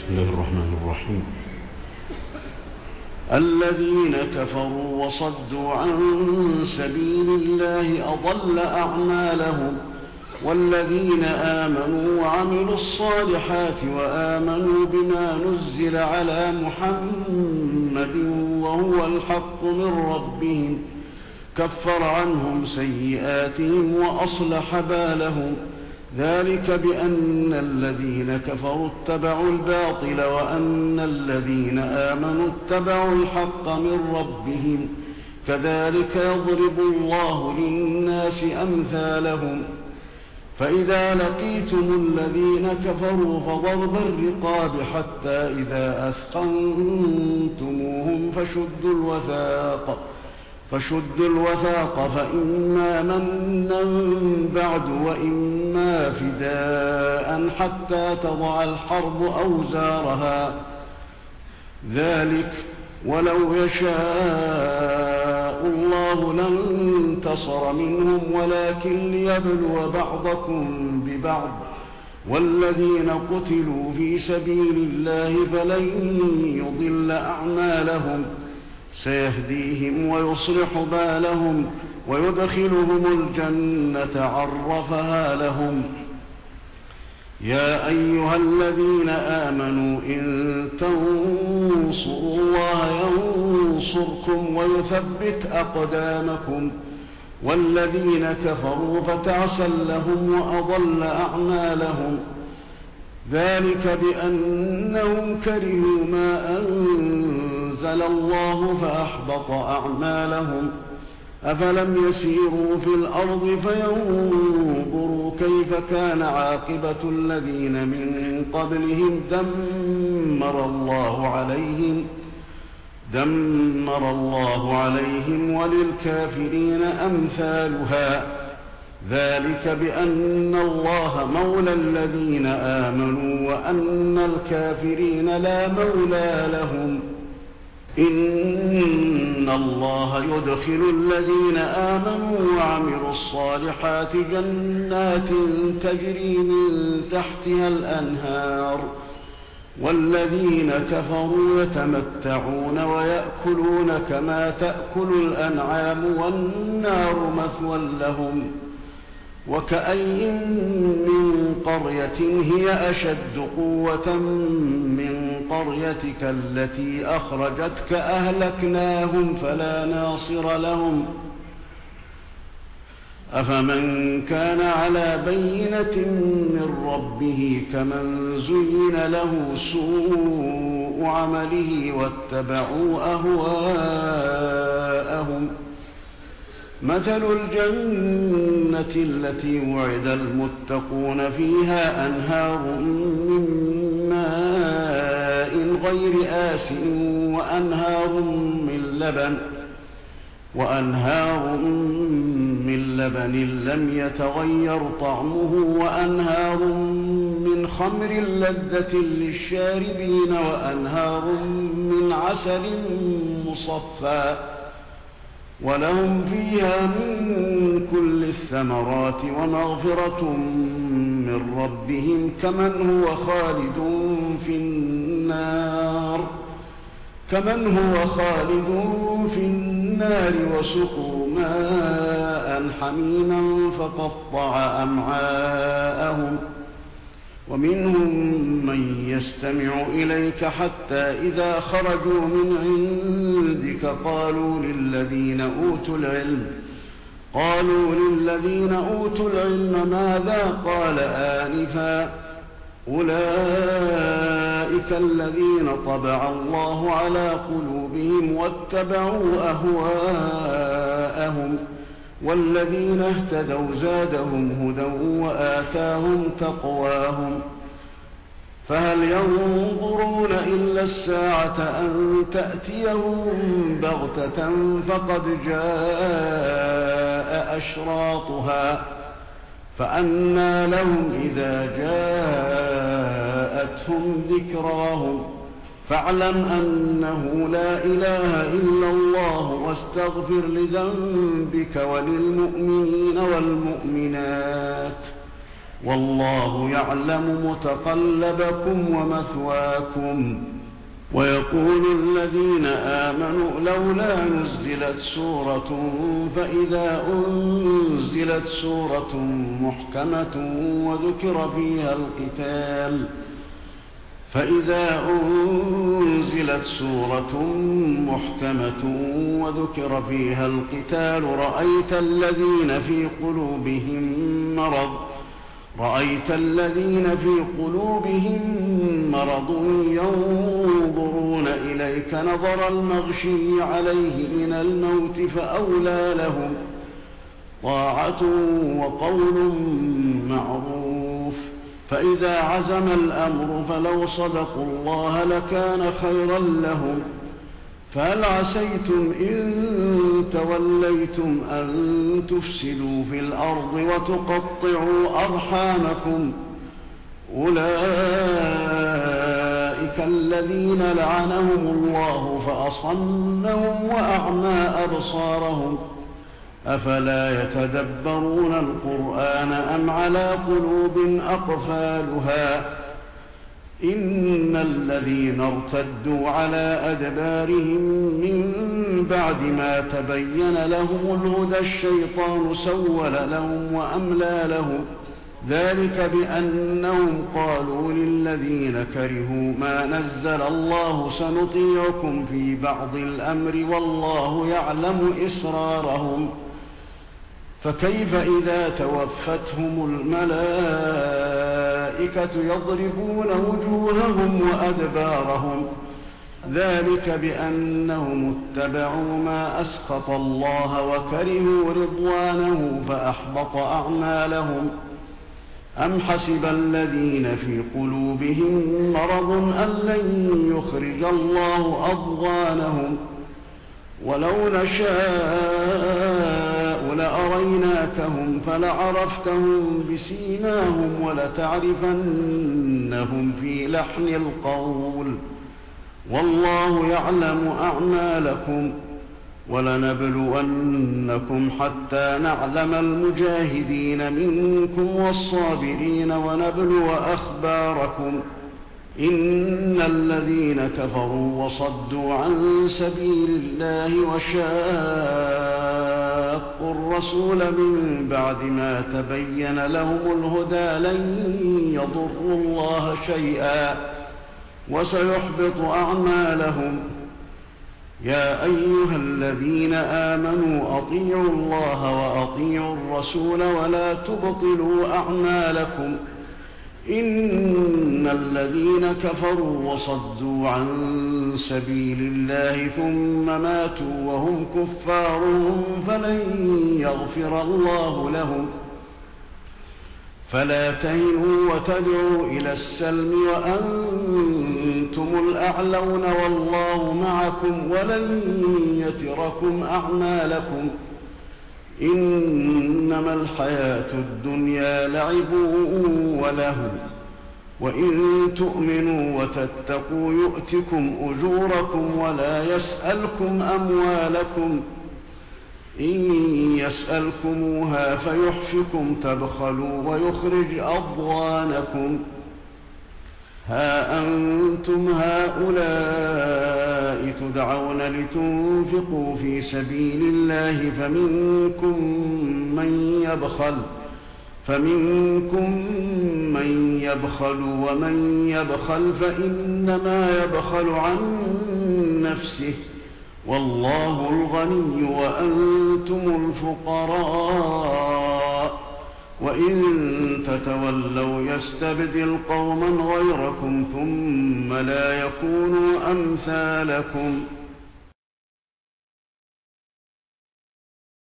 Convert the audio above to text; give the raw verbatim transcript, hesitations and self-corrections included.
بسم الله الرحمن الرحيم. الذين كفروا وصدوا عن سبيل الله أضل أعمالهم، والذين آمنوا وعملوا الصالحات وآمنوا بما نزل على محمد وهو الحق من ربهم كفر عنهم سيئاتهم وأصلح بالهم، ذلك بأن الذين كفروا اتبعوا الباطل وأن الذين آمنوا اتبعوا الحق من ربهم، كذلك يضرب الله للناس أمثالهم. فإذا لقيتم الذين كفروا فضرب الرقاب حتى إذا أثخنتموهم فشدوا الوثاق فشدوا الوثاق فإما منا بعد وإما فداء حتى تضع الحرب أوزارها، ذلك ولو يشاء الله لانتصر منهم ولكن ليبلو بعضكم ببعض، والذين قتلوا في سبيل الله فلن يضل أعمالهم، سيهديهم ويصلح بالهم ويدخلهم الجنة عرفها لهم. يا أيها الذين آمنوا إن تنصروا الله ينصركم ويثبت أقدامكم، والذين كفروا فتعسا لهم وأضل أعمالهم، ذلك بأنهم كرهوا ما أنزل الله فأحبط أعمالهم. أفلم يسيروا في الأرض فينظروا كيف كان عاقبة الذين من قبلهم دمر الله عليهم دمر الله عليهم وللكافرين أمثالها، ذلك بأن الله مولى الذين آمنوا وأن الكافرين لا مولى لهم. إن الله يدخل الذين آمنوا وعملوا الصالحات جنات تجري من تحتها الأنهار، والذين كفروا يتمتعون ويأكلون كما تأكل الأنعام والنار مثوى لهم. وكأي من قرية هي أشد قوة من قريتك التي أخرجتك أهلكناهم فلا ناصر لهم. أفمن كان على بينة من ربه كمن زين له سوء عمله واتبعوا أهواءهم. مثل الجنة التي وعد المتقون فيها أنهار من ماء غير آسن وأنهار من لبن وأنهار من لبن لم يتغير طعمه وأنهار من خمر لذة للشاربين وأنهار من عسل مصفى، ولهم فيها من كل الثمرات ومغفرة من ربهم كمن هو خالد في النار كمن هو خالد في النار وسقوا ماء حميما فقطع أمعاءهم. ومنهم من يستمع إليك حتى إذا خرجوا من عندك قالوا للذين أوتوا العلم قالوا للذين أوتوا العلم ماذا قال آنفا، أولئك الذين طبع الله على قلوبهم واتبعوا أهواءهم، والذين اهتدوا زادهم هدى وآتاهم تقواهم. فهل ينظرون إلا الساعة أن تأتيهم بغتة فقد جاء أشراطها، فأنى لهم إذا جاءتهم ذكراهم. فاعلم أنه لا إله إلا الله واستغفر لذنبك وللمؤمنين والمؤمنات والله يعلم متقلبكم ومثواكم. ويقول الذين آمنوا لولا نزلت سورة فإذا أنزلت سورة محكمة وذكر فيها القتال فإذا أنزلت سورة محكمة وذكر فيها القتال رأيت الذين في قلوبهم مرض رأيت الذين في قلوبهم مرض ينظرون إليك نظر المغشي عليه من الموت فأولى لهم طاعة وقول معروف. فإذا عزم الأمر فلو صدقوا الله لكان خيرا لهم. فهل عسيتم إن توليتم أن تفسدوا في الأرض وتقطعوا أرحامكم أولئك الذين لعنهم الله فأصمهم وأعمى أبصارهم أفلا يتدبرون القرآن أم على قلوب أقفالها إن الذين ارتدوا على أدبارهم من بعد ما تبين لهم الهدى الشيطان سول لهم وأملى لهم ذلك بأنهم قالوا للذين كرهوا ما نزل الله سنطيعكم في بعض الأمر والله يعلم إسرارهم فكيف إذا توفتهم الملائكة يضربون وجوههم وأدبارهم ذلك بأنهم اتبعوا ما أسخط الله وكرهوا رضوانه فأحبط أعمالهم أم حسب الذين في قلوبهم مرض أن لن يخرج الله أضغانهم ولو نشاء لأريناكهم فلعرفتهم بسيماهم ولتعرفنهم في لحن القول والله يعلم أعمالكم ولنبلونكم حتى نعلم المجاهدين منكم والصابرين ونبلو أخباركم إن الذين كفروا وصدوا عن سبيل الله وشاقوا الرسول من بعد ما تبين لهم الهدى لن يضروا الله شيئا وسيحبط أعمالهم يا أيها الذين آمنوا أطيعوا الله وأطيعوا الرسول ولا تبطلوا أعمالكم إن الذين كفروا وصدوا عن سبيل الله ثم ماتوا وهم كفار فلن يغفر الله لهم فلا تهنوا وتدعوا إلى السلم وأنتم الأعلون والله معكم ولن يتركم أعمالكم إنما الحياة الدنيا لعب وله وإن تؤمنوا وتتقوا يؤتكم أجوركم ولا يسألكم أموالكم إن يسألكموها فيحفكم تبخلوا ويخرج أضغانكم ها أنتم هؤلاء تدعون لتنفقوا في سبيل الله فمنكم من يبخل فمنكم من يبخل ومن يبخل فإنما يبخل عن نفسه والله الغني وأنتم الفقراء وإن تتولوا يستبدل قوما غيركم ثم لا يكونوا أمثالكم